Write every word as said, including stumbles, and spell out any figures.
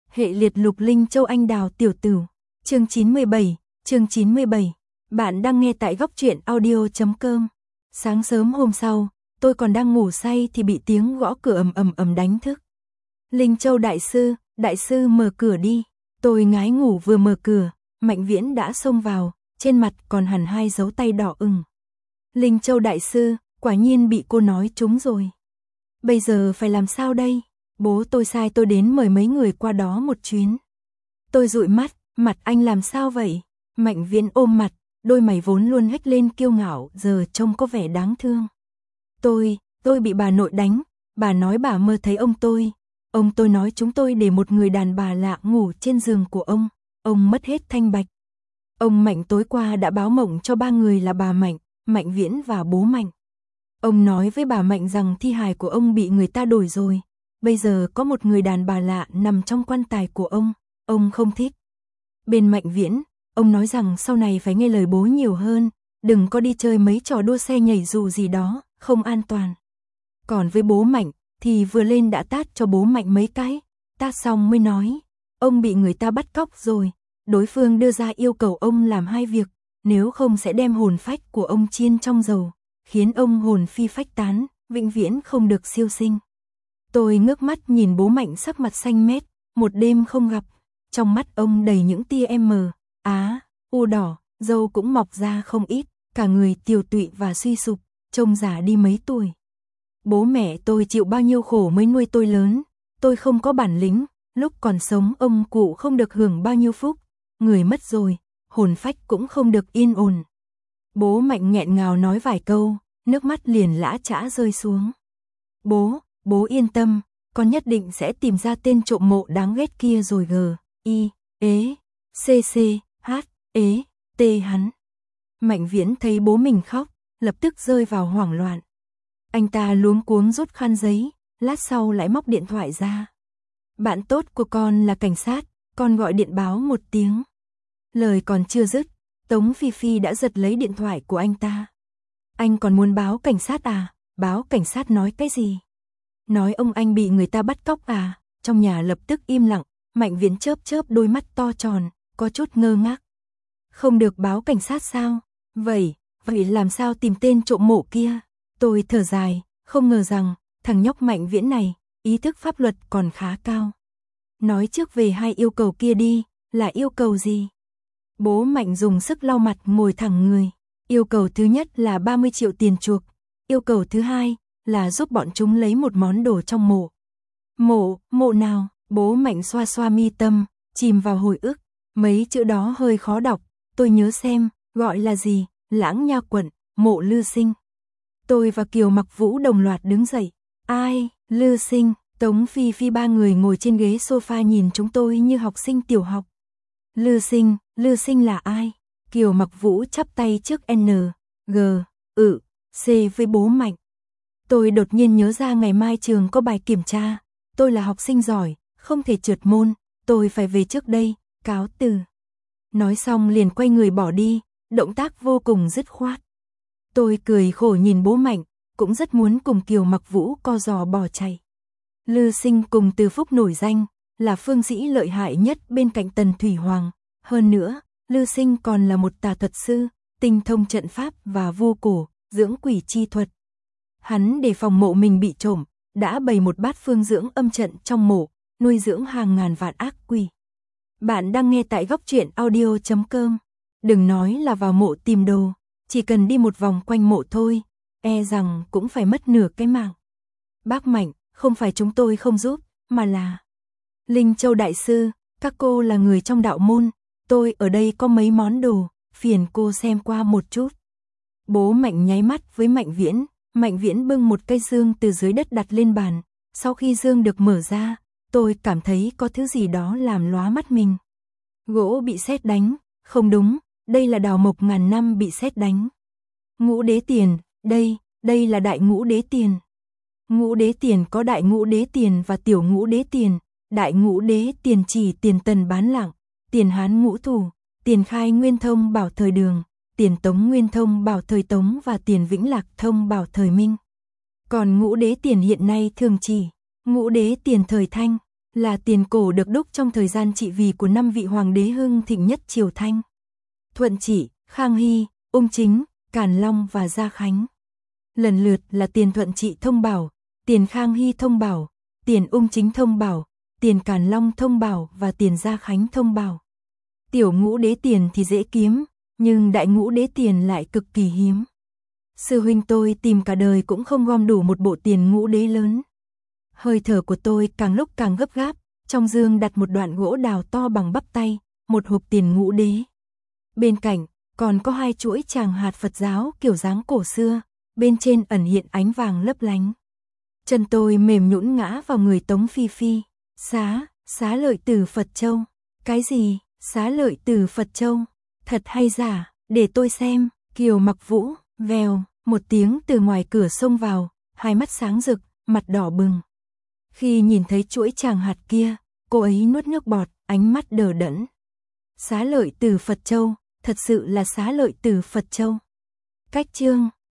Hệ liệt lục linh châu anh đào tiểu tử. Chương chín mươi bảy, chương chín mươi bảy. Bạn đang nghe tại góc truyện audio chấm com. Sáng sớm hôm sau, tôi còn đang ngủ say thì bị tiếng gõ cửa ầm ầm ầm đánh thức. Linh Châu đại sư, đại sư mở cửa đi. Tôi ngái ngủ vừa mở cửa, Mạnh Viễn đã xông vào, trên mặt còn hằn hai dấu tay đỏ ửng. Linh Châu đại sư, quả nhiên bị cô nói trúng rồi. Bây giờ phải làm sao đây? Bố tôi sai tôi đến mời mấy người qua đó một chuyến. Tôi dụi mắt, mặt anh làm sao vậy? Mạnh Viễn ôm mặt, đôi mày vốn luôn hếch lên kiêu ngạo giờ trông có vẻ đáng thương. Tôi, tôi bị bà nội đánh, bà nói bà mơ thấy ông tôi. Ông tôi nói chúng tôi để một người đàn bà lạ ngủ trên giường của ông, ông mất hết thanh bạch. Ông Mạnh tối qua đã báo mộng cho ba người là bà Mạnh, Mạnh Viễn và bố Mạnh. Ông nói với bà Mạnh rằng thi hài của ông bị người ta đổi rồi, bây giờ có một người đàn bà lạ nằm trong quan tài của ông, ông không thích. Bên Mạnh Viễn, ông nói rằng sau này phải nghe lời bố nhiều hơn, đừng có đi chơi mấy trò đua xe nhảy dù gì đó, không an toàn. Còn với bố Mạnh, thì vừa lên đã tát cho bố Mạnh mấy cái, tát xong mới nói, ông bị người ta bắt cóc rồi, đối phương đưa ra yêu cầu ông làm hai việc, nếu không sẽ đem hồn phách của ông chiên trong dầu, khiến ông hồn phi phách tán, vĩnh viễn không được siêu sinh. Tôi ngước mắt nhìn bố Mạnh sắc mặt xanh mét, một đêm không gặp, trong mắt ông đầy những tia em á, u đỏ, râu cũng mọc ra không ít, cả người tiều tụy và suy sụp, trông già đi mấy tuổi. Bố mẹ tôi chịu bao nhiêu khổ mới nuôi tôi lớn, tôi không có bản lĩnh, lúc còn sống ông cụ không được hưởng bao nhiêu phúc, người mất rồi, hồn phách cũng không được yên ổn. Bố Mạnh nghẹn ngào nói vài câu, nước mắt liền lã chã rơi xuống. Bố, bố yên tâm, con nhất định sẽ tìm ra tên trộm mộ đáng ghét kia rồi g, i, ế, c c, h, ế, t hắn. Mạnh Viễn thấy bố mình khóc, lập tức rơi vào hoảng loạn. Anh ta luống cuống rút khăn giấy, lát sau lại móc điện thoại ra. Bạn tốt của con là cảnh sát, con gọi điện báo một tiếng. Lời còn chưa dứt, Tống Phi Phi đã giật lấy điện thoại của anh ta. Anh còn muốn báo cảnh sát à? Báo cảnh sát nói cái gì? Nói ông anh bị người ta bắt cóc à? Trong nhà lập tức im lặng, Mạnh Viễn chớp chớp đôi mắt to tròn, có chút ngơ ngác. Không được báo cảnh sát sao? Vậy, vậy làm sao tìm tên trộm mộ kia? Tôi thở dài, không ngờ rằng, thằng nhóc Mạnh Viễn này, ý thức pháp luật còn khá cao. Nói trước về hai yêu cầu kia đi, là yêu cầu gì? Bố Mạnh dùng sức lau mặt ngồi thẳng người. Yêu cầu thứ nhất là ba mươi triệu tiền chuộc. Yêu cầu thứ hai là giúp bọn chúng lấy một món đồ trong mộ. Mộ, mộ nào? Bố Mạnh xoa xoa mi tâm, chìm vào hồi ức. Mấy chữ đó hơi khó đọc, tôi nhớ xem, gọi là gì? Lãng Nha quận, mộ Lư Sinh. Tôi và Kiều Mặc Vũ đồng loạt đứng dậy. Ai? Lư Sinh? Tống Phi Phi ba người ngồi trên ghế sofa nhìn chúng tôi như học sinh tiểu học. Lư Sinh, Lư Sinh là ai? Kiều Mặc Vũ chắp tay trước N, G, ự, C với bố Mạnh. Tôi đột nhiên nhớ ra ngày mai trường có bài kiểm tra. Tôi là học sinh giỏi, không thể trượt môn, tôi phải về trước đây, cáo từ. Nói xong liền quay người bỏ đi, động tác vô cùng dứt khoát. Tôi cười khổ nhìn bố Mạnh, cũng rất muốn cùng Kiều Mặc Vũ co giò bỏ chạy. Lư Sinh cùng Từ Phúc nổi danh, là phương sĩ lợi hại nhất bên cạnh Tần Thủy Hoàng. Hơn nữa, Lư Sinh còn là một tà thuật sư, tinh thông trận pháp và vu cổ, dưỡng quỷ chi thuật. Hắn để phòng mộ mình bị trộm, đã bày một bát phương dưỡng âm trận trong mộ, nuôi dưỡng hàng ngàn vạn ác quỷ. Bạn đang nghe tại góc truyện audio chấm com. Đừng nói là vào mộ tìm đồ, chỉ cần đi một vòng quanh mộ thôi, e rằng cũng phải mất nửa cái mạng. Bác Mạnh, không phải chúng tôi không giúp, mà là... Linh Châu đại sư, các cô là người trong đạo môn, tôi ở đây có mấy món đồ, phiền cô xem qua một chút. Bố Mạnh nháy mắt với Mạnh Viễn, Mạnh Viễn bưng một cây dương từ dưới đất đặt lên bàn. Sau khi dương được mở ra, tôi cảm thấy có thứ gì đó làm lóa mắt mình. Gỗ bị sét đánh, không đúng, đây là đào mộc ngàn năm bị sét đánh. Ngũ đế tiền, đây, đây là đại ngũ đế tiền. Ngũ đế tiền có đại ngũ đế tiền và tiểu ngũ đế tiền. Đại ngũ đế tiền chỉ tiền Tần bán lạng, tiền Hán ngũ thủ, tiền Khai Nguyên Thông bảo thời Đường, tiền Tống Nguyên Thông bảo thời Tống và tiền Vĩnh Lạc Thông bảo thời Minh. Còn ngũ đế tiền hiện nay thường chỉ ngũ đế tiền thời Thanh. là tiền cổ được đúc trong thời gian trị vì của năm vị hoàng đế hưng thịnh nhất triều Thanh. Thuận Trị, Khang Hy, Ung Chính, Càn Long và Gia Khánh. Lần lượt là tiền Thuận Trị thông bảo, tiền Khang Hy thông bảo, tiền Ung Chính thông bảo, tiền Càn Long thông bảo và tiền Gia Khánh thông bảo. Tiểu ngũ đế tiền thì dễ kiếm, nhưng đại ngũ đế tiền lại cực kỳ hiếm. Sư huynh tôi tìm cả đời cũng không gom đủ một bộ tiền ngũ đế lớn. Hơi thở của tôi càng lúc càng gấp gáp, trong dương đặt một đoạn gỗ đào to bằng bắp tay, một hộp tiền ngũ đế. Bên cạnh, còn có hai chuỗi tràng hạt Phật giáo kiểu dáng cổ xưa, bên trên ẩn hiện ánh vàng lấp lánh. Chân tôi mềm nhũn ngã vào người Tống Phi Phi. Xá, xá lợi từ Phật Châu. Cái gì, xá lợi từ Phật Châu? Thật hay giả, để tôi xem. Kiều Mặc Vũ, vèo, một tiếng từ ngoài cửa xông vào, hai mắt sáng rực, mặt đỏ bừng. Khi nhìn thấy chuỗi tràng hạt kia, cô ấy nuốt nước bọt, ánh mắt đờ đẫn. Xá lợi từ Phật Châu, thật sự là xá lợi từ Phật Châu. Cách chương